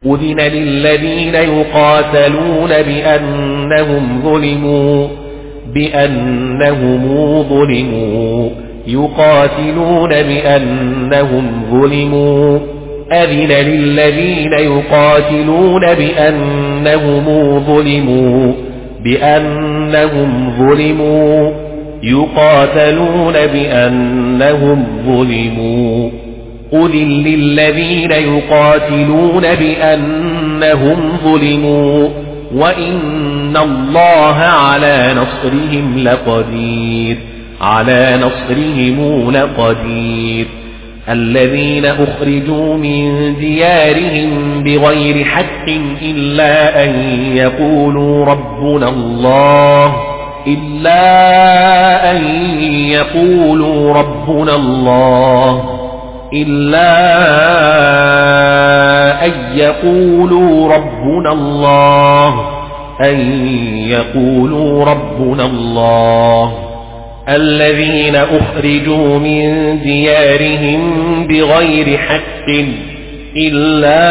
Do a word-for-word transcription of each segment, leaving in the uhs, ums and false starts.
أذن للذين يقاتلون بأنهم ظلموا بأنهم ظلموا يقاتلون بأنهم ظلموا أذن للذين يقاتلون بأنهم ظلموا بأنهم ظلموا يقاتلون بأنهم ظلموا أذن للذين يقاتلون بأنهم ظلموا وإن الله على نصرهم لقدير على نصرهم لقدير الذين أخرجوا من ديارهم بغير حق إلا أن يقولوا ربنا الله إلا أن يقولوا ربنا الله إلا أن يقولوا ربنا الله أن يقولوا ربنا الله الذين أخرجوا من ديارهم بغير حق إلا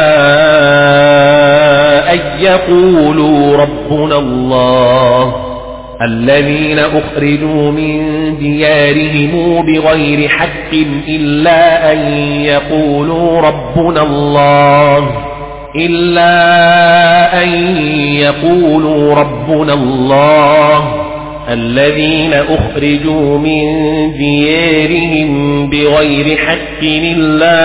أن يقولوا ربنا الله الذين أخرجوا من ديارهم بغير حق إلا أن يقولوا ربنا الله إلا أن يقولوا ربنا الله الذين أخرجوا من ديارهم بغير حق إلا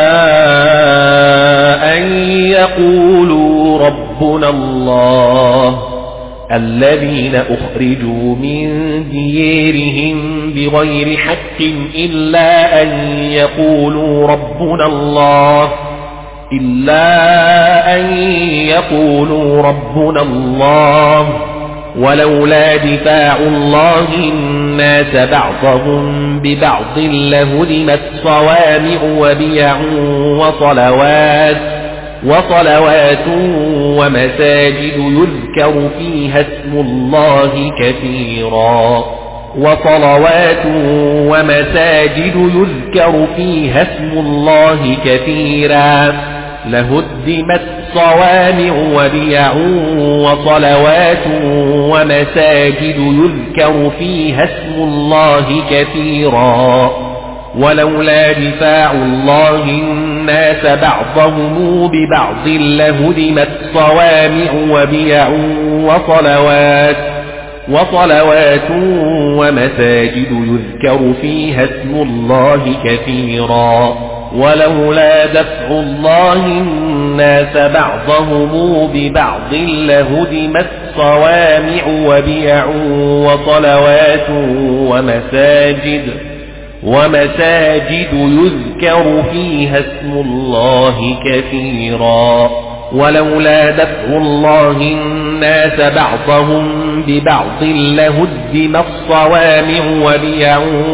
أن يقولوا ربنا الله الذين أخرجوا من ديارهم بغير حق إلا أن يقولوا ربنا الله إلا أن يقولوا ربنا الله ولولا دفاع الله الناس بعضهم ببعض لهدمت صوامع وبيع وصلوات وصلوات ومساجد يذكر فيها اسم الله كثيرا وصلوات ومساجد يذكر فيها اسم الله كثيرا لهدمت صوامع وبيع وصلوات ومساجد يذكر فيها اسم الله كثيرا ولولا دفاع الله الناس بعضهم ببعض لهدمت صوامع وبيع وصلوات وصلوات ومساجد يذكر فيها اسم الله كثيرا ولولا دفع الله الناس بعضهم ببعض لهدمت صوامع وبيع وصلوات ومساجد ومساجد يذكر فيها اسم الله كثيرا ولولا دفع الله الناس بعضهم ببعض لهدمت صوامع وبيع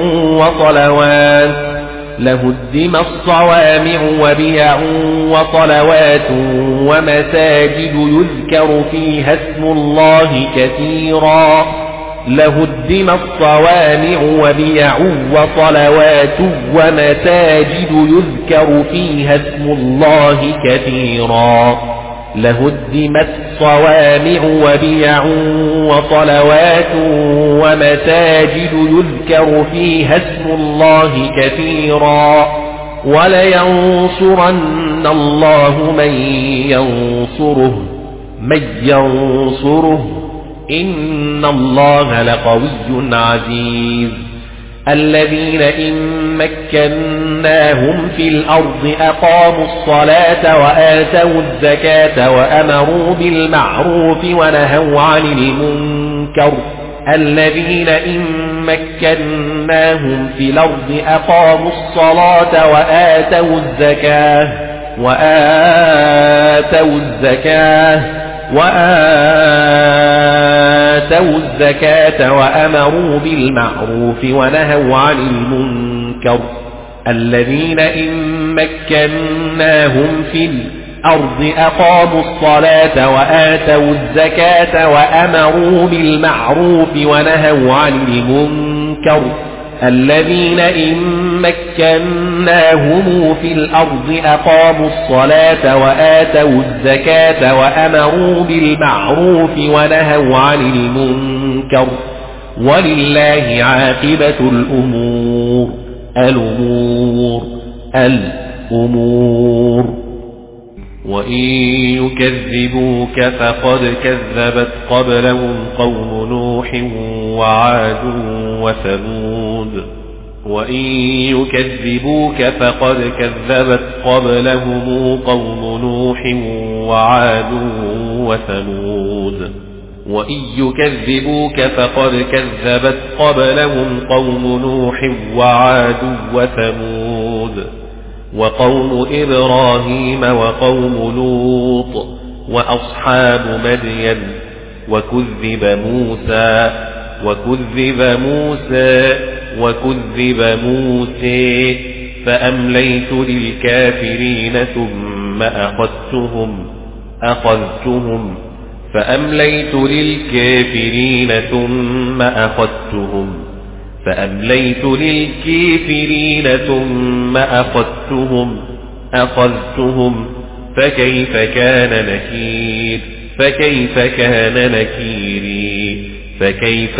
وصلوات لهدم الصوامع وبيع وصلوات ومساجد يذكر فيها اسم الله كثيرا لهدم الصوامع وبيع وصلوات ومساجد يذكر فيها اسم الله كثيرا لهدمت صوامع وبيع وصلوات ومساجد يذكر فيها اسم الله كثيرا ولينصرن الله من ينصره من ينصره إن الله لقوي عزيز الذين إن مكناهم في الأرض أقاموا الصلاة وآتوا الزكاة وأمروا بالمعروف ونهوا عن المنكر الذين إن مكناهم في الأرض أقاموا الصلاة وآتوا الزكاة وآتوا الزكاة وآتوا الزكاة وأمروا بالمعروف ونهوا عن المنكر الذين إن مكناهم في الأرض أقاموا الصلاة وآتوا الزكاة وأمروا بالمعروف ونهوا عن المنكر الذين إن مكناهم في الأرض أقاموا الصلاة وآتوا الزكاة وأمروا بالمعروف ونهوا عن المنكر ولله عاقبة الأمور. الأمور الأمور. وإن يكذبوك فقد كذبت قبلهم قوم نوح وعاد وثمود. وإن يكذبوك فقد كذبت قبلهم قوم نوح وعاد وثمود. وإن يكذبوك فقد كذبت قبلهم قوم نوح وعاد وثمود وقوم إبراهيم وقوم لوط وأصحاب مدين وكذب موسى وكذب موسى وكذب موسى فأمليت للكافرين ثم أخذتهم أخذتهم فأمليت للكافرين ثم أخذتهم فأمليت للكافرين ثم أخذتهم أخذتهم فكيف كان نكير فكيف كان نكيري فكيف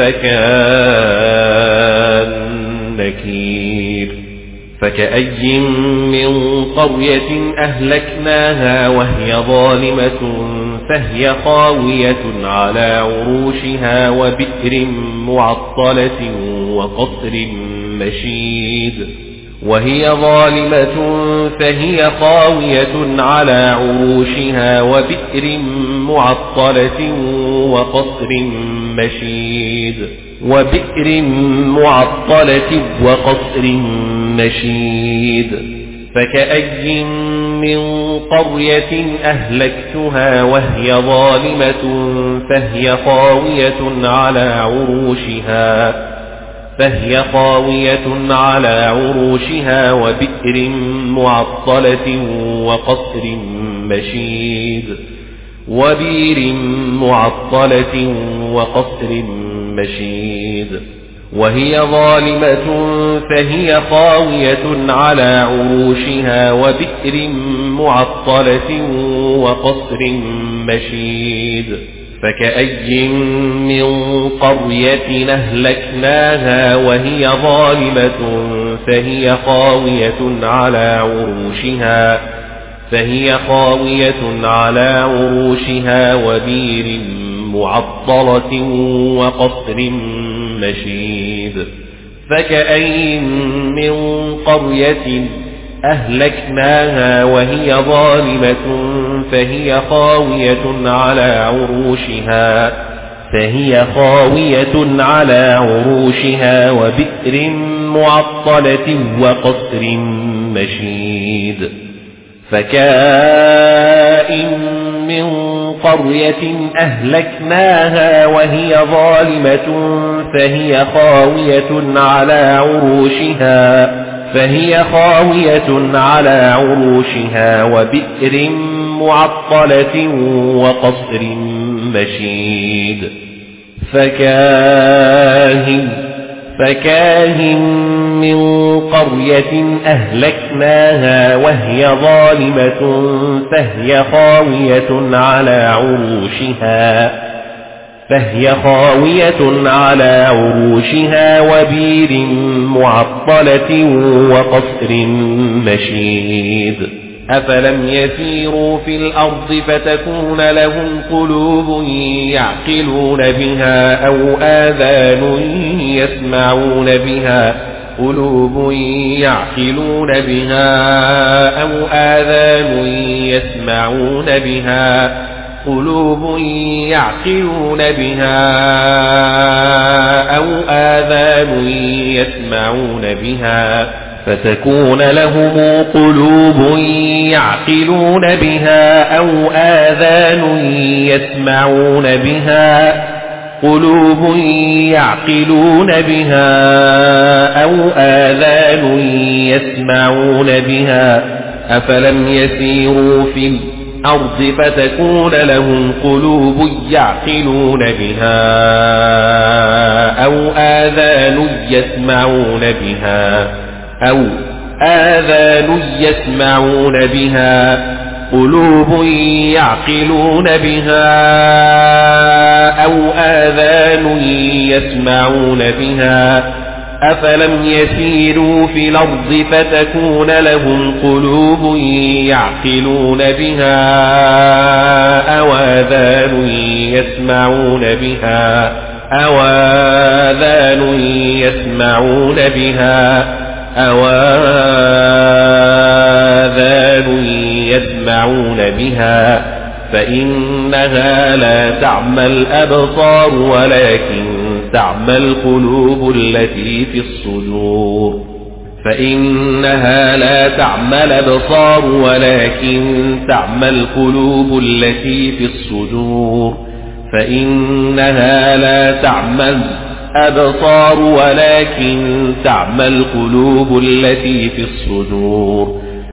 كان نكير. فكأي من قرية أهلكناها وهي ظالمة فهي خاوية على عروشها وبئر معطلة وقصر مشيد وهي ظالمة فهي خاوية على عروشها وبئر معطلة وقصر مشيد وبئر معطلة وقصر مشيد. فكأي من قرية أهلكتها وهي ظالمة فهي خاوية على عروشها فهي خاوية على عروشها وبئر معطلة وقصر مشيد وبئر معطلة وقصر مشيد وهي ظالمة فهي خاوية على عروشها وبئر معطلة وقصر مشيد. فكأي من قرية أهلكناها وهي ظالمة فهي خاوية على عروشها فهي خاوية على عروشها وبئر معطلة وقصر مشيد. فكأي من قرية أهلكناها وهي ظالمة فهي خاوية على عروشها فهي خاوية على عروشها وبئر معطلة وقصر مشيد. فكأي من قرية أهلكناها وهي ظالمة فهي خاوية على عروشها فهي خاوية على عروشها وبئر معطلة وقصر مشيد. فكاهن فكاهن من قرية أهلكناها وهي ظالمة فهي خاوية على عروشها فهي خاوية على عروشها وبئر معطلة وقصر مشيد. أفلم يسيروا في الأرض فتكون لهم قلوب يعقلون بها أو آذان يسمعون بها قلوب يعقلون بها أو آذان يسمعون بها قلوب يعقلون بها أو آذان يسمعون بها فتكون لهم قلوب يعقلون بها أو آذان يسمعون بها قلوب يعقلون بها أو آذان يسمعون بها أفلم يسيروا في الأرض فتكون لهم قلوب يعقلون بها أو آذان يسمعون بها أو آذان يسمعون بها قلوب يعقلون بها أو آذان يسمعون بها أفلم يسيروا في الأرض فتكون لهم قلوب يعقلون بها أو آذان يسمعون بها أو آذان يسمعون بها أو آذان يسمعون بها فإنها لا تعمى الأبصار ولكن تعمى القلوب التي في الصدور فإنها لا تعمى الأبصار ولكن تعمى القلوب التي في الصدور فإنها لا تعمى الأبصار ولكن تعمى القلوب التي في الصدور